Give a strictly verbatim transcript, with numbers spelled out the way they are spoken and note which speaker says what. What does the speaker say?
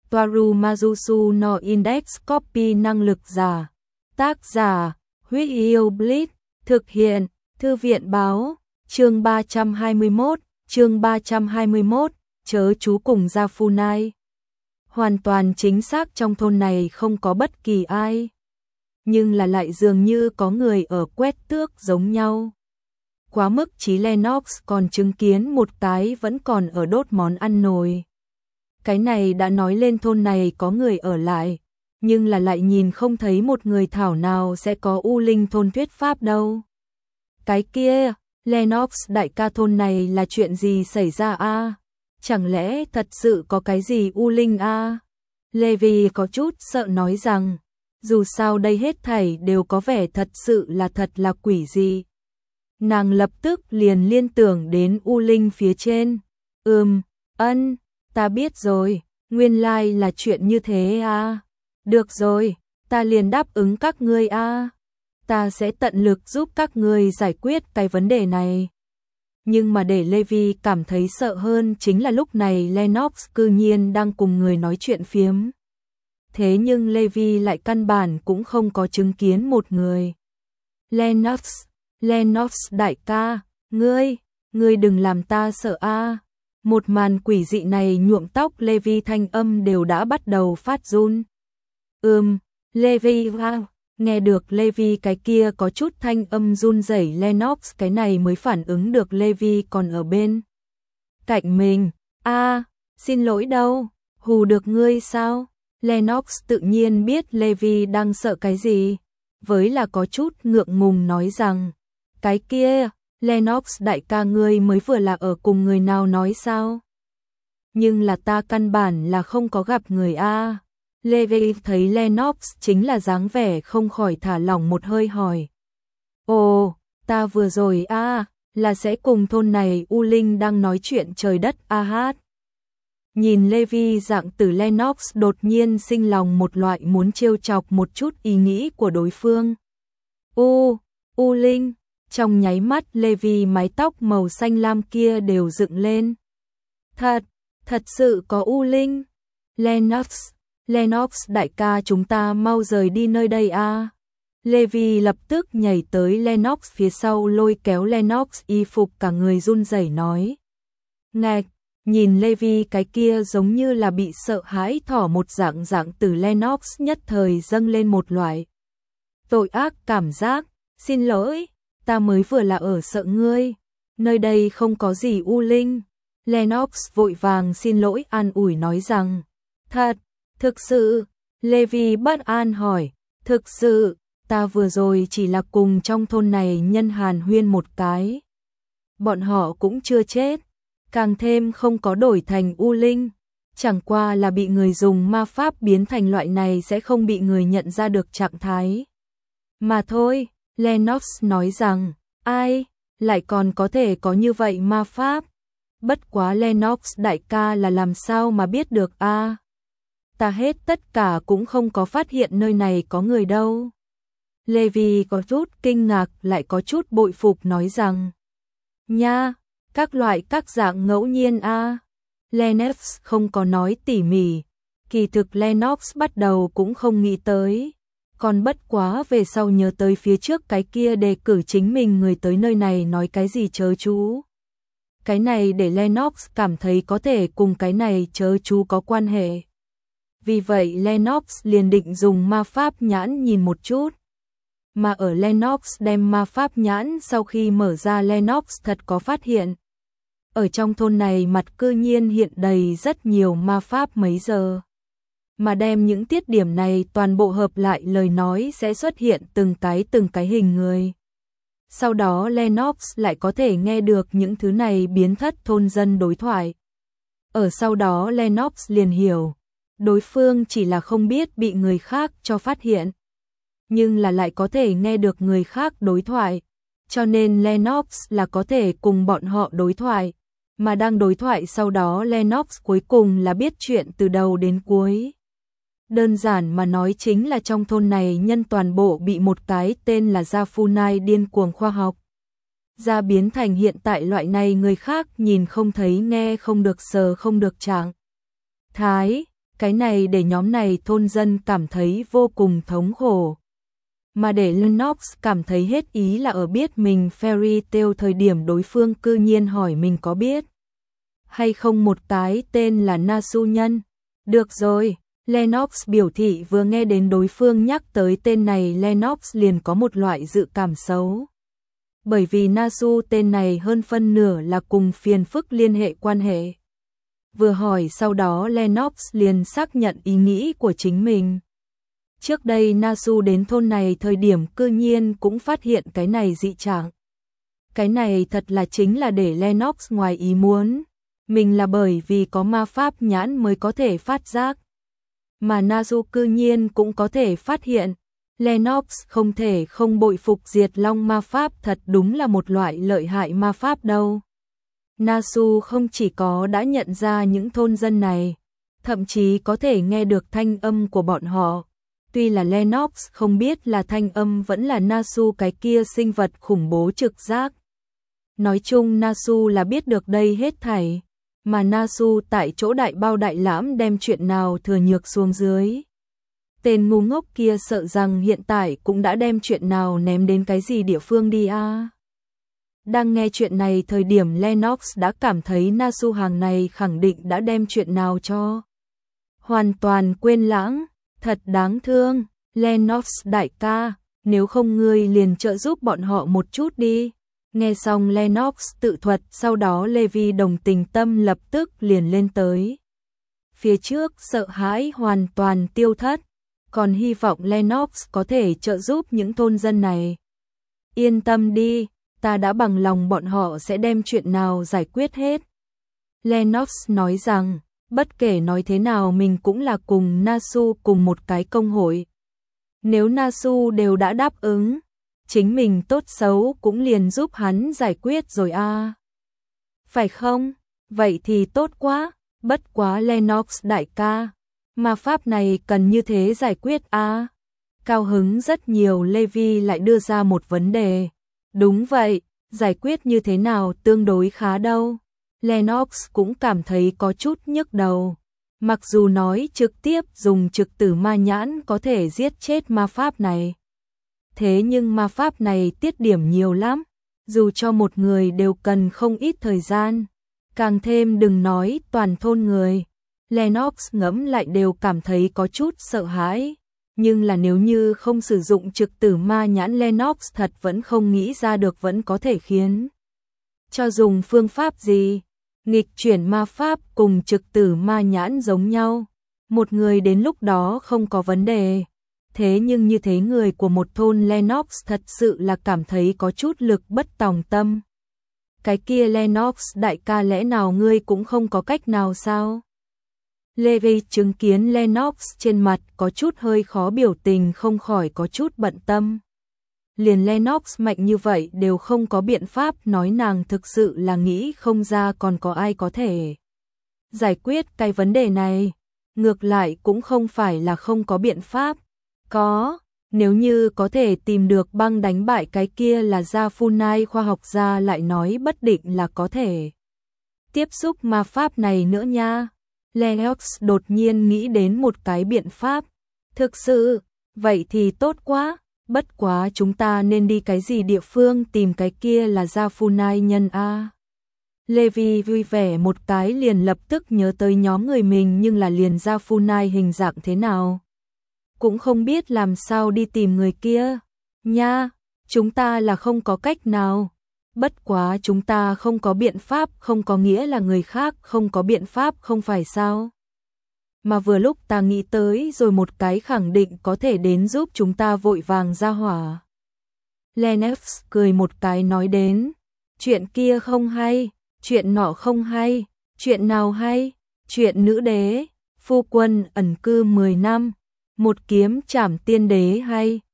Speaker 1: Toaru Majusu no Index Copy năng lực giả. Tác giả, Huyết Yêu Blitz, thực hiện, Thư viện báo, chương ba trăm hai mươi mốt, chương ba trăm hai mươi mốt, chớ chú cùng Yafunai. Hoàn toàn chính xác, trong thôn này không có bất kỳ ai. Nhưng là lại dường như có người ở quét tước giống nhau. Quá mức chí Lennox còn chứng kiến một cái vẫn còn ở đốt món ăn nồi. Cái này đã nói lên thôn này có người ở lại, nhưng là lại nhìn không thấy một người, thảo nào sẽ có U Linh thôn thuyết pháp đâu. Cái kia, Lennox đại ca, thôn này là chuyện gì xảy ra a? Chẳng lẽ thật sự có cái gì U Linh a? Levi có chút sợ nói rằng, dù sao đây hết thảy đều có vẻ thật sự là thật là quỷ dị. Nàng lập tức liền liên tưởng đến U Linh phía trên. Ừm, ân, ta biết rồi, nguyên lai là chuyện như thế à. Được rồi, ta liền đáp ứng các ngươi a. Ta sẽ tận lực giúp các ngươi giải quyết cái vấn đề này. Nhưng mà để Levi cảm thấy sợ hơn chính là lúc này Lennox cư nhiên đang cùng người nói chuyện phiếm. Thế nhưng Levi lại căn bản cũng không có chứng kiến một người. Lennox, Lennox đại ca, ngươi, ngươi đừng làm ta sợ a. Một màn quỷ dị này nhuộm tóc Levi, thanh âm đều đã bắt đầu phát run. Ừm, Levi, wow. Nghe được Levi cái kia có chút thanh âm run rẩy, Lennox cái này mới phản ứng được Levi còn ở bên cạnh mình. A, à, xin lỗi đâu, hù được ngươi sao? Lennox tự nhiên biết Levi đang sợ cái gì, với là có chút ngượng ngùng nói rằng, cái kia, Lennox đại ca, ngươi mới vừa là ở cùng người nào nói sao? Nhưng là ta căn bản là không có gặp người a. Levi thấy Lennox chính là dáng vẻ không khỏi thả lỏng một hơi hỏi. Ồ, ta vừa rồi a, là sẽ cùng thôn này U Linh đang nói chuyện trời đất a hát. Nhìn Levi dạng từ, Lennox đột nhiên sinh lòng một loại muốn trêu chọc một chút ý nghĩ của đối phương. U, U Linh, trong nháy mắt Levi mái tóc màu xanh lam kia đều dựng lên. Thật, thật sự có U Linh. Lennox, Lennox đại ca, chúng ta mau rời đi nơi đây a. Levi lập tức nhảy tới Lennox phía sau, lôi kéo Lennox y phục cả người run rẩy nói. Ngạch, nhìn Levi cái kia giống như là bị sợ hãi thỏ một dạng dạng, từ Lennox nhất thời dâng lên một loại tội ác cảm giác. Xin lỗi, ta mới vừa là ở sợ ngươi, nơi đây không có gì U Linh. Lennox vội vàng xin lỗi an ủi nói rằng, thật, thực sự. Levi bất an hỏi, thực sự, ta vừa rồi chỉ là cùng trong thôn này nhân hàn huyên một cái. Bọn họ cũng chưa chết, càng thêm không có đổi thành U Linh, chẳng qua là bị người dùng ma pháp biến thành loại này sẽ không bị người nhận ra được trạng thái mà thôi. Lennox nói rằng, ai, lại còn có thể có như vậy ma pháp? Bất quá Lennox đại ca là làm sao mà biết được a? À, ta hết tất cả cũng không có phát hiện nơi này có người đâu. Levi có chút kinh ngạc lại có chút bội phục nói rằng, nha, các loại các dạng ngẫu nhiên a. À. Lennox không có nói tỉ mỉ, kỳ thực Lennox bắt đầu cũng không nghĩ tới. Còn bất quá về sau nhớ tới phía trước cái kia đề cử chính mình người tới nơi này nói cái gì chớ chú. Cái này để Lennox cảm thấy có thể cùng cái này chớ chú có quan hệ. Vì vậy Lennox liền định dùng ma pháp nhãn nhìn một chút. Mà ở Lennox đem ma pháp nhãn sau khi mở ra, Lennox thật có phát hiện. Ở trong thôn này mặt cư nhiên hiện đầy rất nhiều ma pháp mấy giờ. Mà đem những tiết điểm này toàn bộ hợp lại lời nói sẽ xuất hiện từng cái từng cái hình người. Sau đó Lennox lại có thể nghe được những thứ này biến thất thôn dân đối thoại. Ở sau đó Lennox liền hiểu, đối phương chỉ là không biết bị người khác cho phát hiện, nhưng là lại có thể nghe được người khác đối thoại, cho nên Lennox là có thể cùng bọn họ đối thoại, mà đang đối thoại sau đó Lennox cuối cùng là biết chuyện từ đầu đến cuối. Đơn giản mà nói chính là trong thôn này nhân toàn bộ bị một cái tên là Yafunai điên cuồng khoa học ra biến thành hiện tại loại này người khác nhìn không thấy, nghe không được, sờ không được trạng thái. Cái này để nhóm này thôn dân cảm thấy vô cùng thống khổ. Mà để Lennox cảm thấy hết ý là ở biết mình fairy tale thời điểm đối phương cư nhiên hỏi mình có biết hay không một cái tên là Nasu nhân. Được rồi, Lennox biểu thị vừa nghe đến đối phương nhắc tới tên này Lennox liền có một loại dự cảm xấu. Bởi vì Nasu tên này hơn phân nửa là cùng phiền phức liên hệ quan hệ. Vừa hỏi sau đó Lennox liền xác nhận ý nghĩ của chính mình. Trước đây Nasu đến thôn này thời điểm cư nhiên cũng phát hiện cái này dị trạng. Cái này thật là chính là để Lennox ngoài ý muốn. Mình là bởi vì có ma pháp nhãn mới có thể phát giác. Mà Nasu cư nhiên cũng có thể phát hiện. Lennox không thể không bội phục diệt long ma pháp, thật đúng là một loại lợi hại ma pháp đâu. Nasu không chỉ có đã nhận ra những thôn dân này, thậm chí có thể nghe được thanh âm của bọn họ. Tuy là Lennox không biết là thanh âm vẫn là Nasu cái kia sinh vật khủng bố trực giác. Nói chung Nasu là biết được đây hết thảy, mà Nasu tại chỗ đại bao đại lãm đem chuyện nào thừa nhược xuống dưới. Tên ngu ngốc kia sợ rằng hiện tại cũng đã đem chuyện nào ném đến cái gì địa phương đi a. À. Đang nghe chuyện này thời điểm Lennox đã cảm thấy Nasu hàng này khẳng định đã đem chuyện nào cho hoàn toàn quên lãng, thật đáng thương. Lennox đại ca, nếu không ngươi liền trợ giúp bọn họ một chút đi. Nghe xong Lennox tự thuật, sau đó Levi đồng tình tâm lập tức liền lên tới. Phía trước sợ hãi hoàn toàn tiêu thất, còn hy vọng Lennox có thể trợ giúp những thôn dân này. Yên tâm đi, ta đã bằng lòng bọn họ sẽ đem chuyện nào giải quyết hết. Lennox nói rằng, bất kể nói thế nào mình cũng là cùng Nasu cùng một cái công hội. Nếu Nasu đều đã đáp ứng, chính mình tốt xấu cũng liền giúp hắn giải quyết rồi a. À. Phải không? Vậy thì tốt quá, bất quá Lennox đại ca, ma pháp này cần như thế giải quyết a. À. Cao hứng rất nhiều, Levi lại đưa ra một vấn đề. Đúng vậy, giải quyết như thế nào tương đối khá đâu. Lennox cũng cảm thấy có chút nhức đầu. Mặc dù nói trực tiếp dùng trực tử ma nhãn có thể giết chết ma pháp này. Thế nhưng ma pháp này tiết điểm nhiều lắm. Dù cho một người đều cần không ít thời gian. Càng thêm đừng nói toàn thôn người. Lennox ngẫm lại đều cảm thấy có chút sợ hãi. Nhưng là nếu như không sử dụng trực tử ma nhãn, Lennox thật vẫn không nghĩ ra được vẫn có thể khiến. Cho dùng phương pháp gì, nghịch chuyển ma pháp cùng trực tử ma nhãn giống nhau. Một người đến lúc đó không có vấn đề. Thế nhưng như thế người của một thôn Lennox thật sự là cảm thấy có chút lực bất tòng tâm. Cái kia Lennox đại ca, lẽ nào ngươi cũng không có cách nào sao? Levi chứng kiến Lennox trên mặt có chút hơi khó biểu tình, không khỏi có chút bận tâm. Liền Lennox mạnh như vậy đều không có biện pháp, nói nàng thực sự là nghĩ không ra còn có ai có thể giải quyết cái vấn đề này. Ngược lại cũng không phải là không có biện pháp. Có, nếu như có thể tìm được băng đánh bại cái kia là Gia Funai khoa học gia lại nói bất định là có thể tiếp xúc ma pháp này nữa nha. Lennox đột nhiên nghĩ đến một cái biện pháp. Thực sự, vậy thì tốt quá, bất quá chúng ta nên đi cái gì địa phương tìm cái kia là Gia Funai nhân a. Levi vui vẻ một cái liền lập tức nhớ tới nhóm người mình, nhưng là liền Gia Funai hình dạng thế nào cũng không biết làm sao đi tìm người kia. Nha, chúng ta là không có cách nào. Bất quá chúng ta không có biện pháp không có nghĩa là người khác không có biện pháp, không phải sao? Mà vừa lúc ta nghĩ tới rồi một cái khẳng định có thể đến giúp chúng ta vội vàng ra hỏa. Lennox cười một cái nói đến, chuyện kia không hay, chuyện nọ không hay, chuyện nào hay? Chuyện nữ đế, phu quân ẩn cư mười năm, một kiếm trảm tiên đế hay,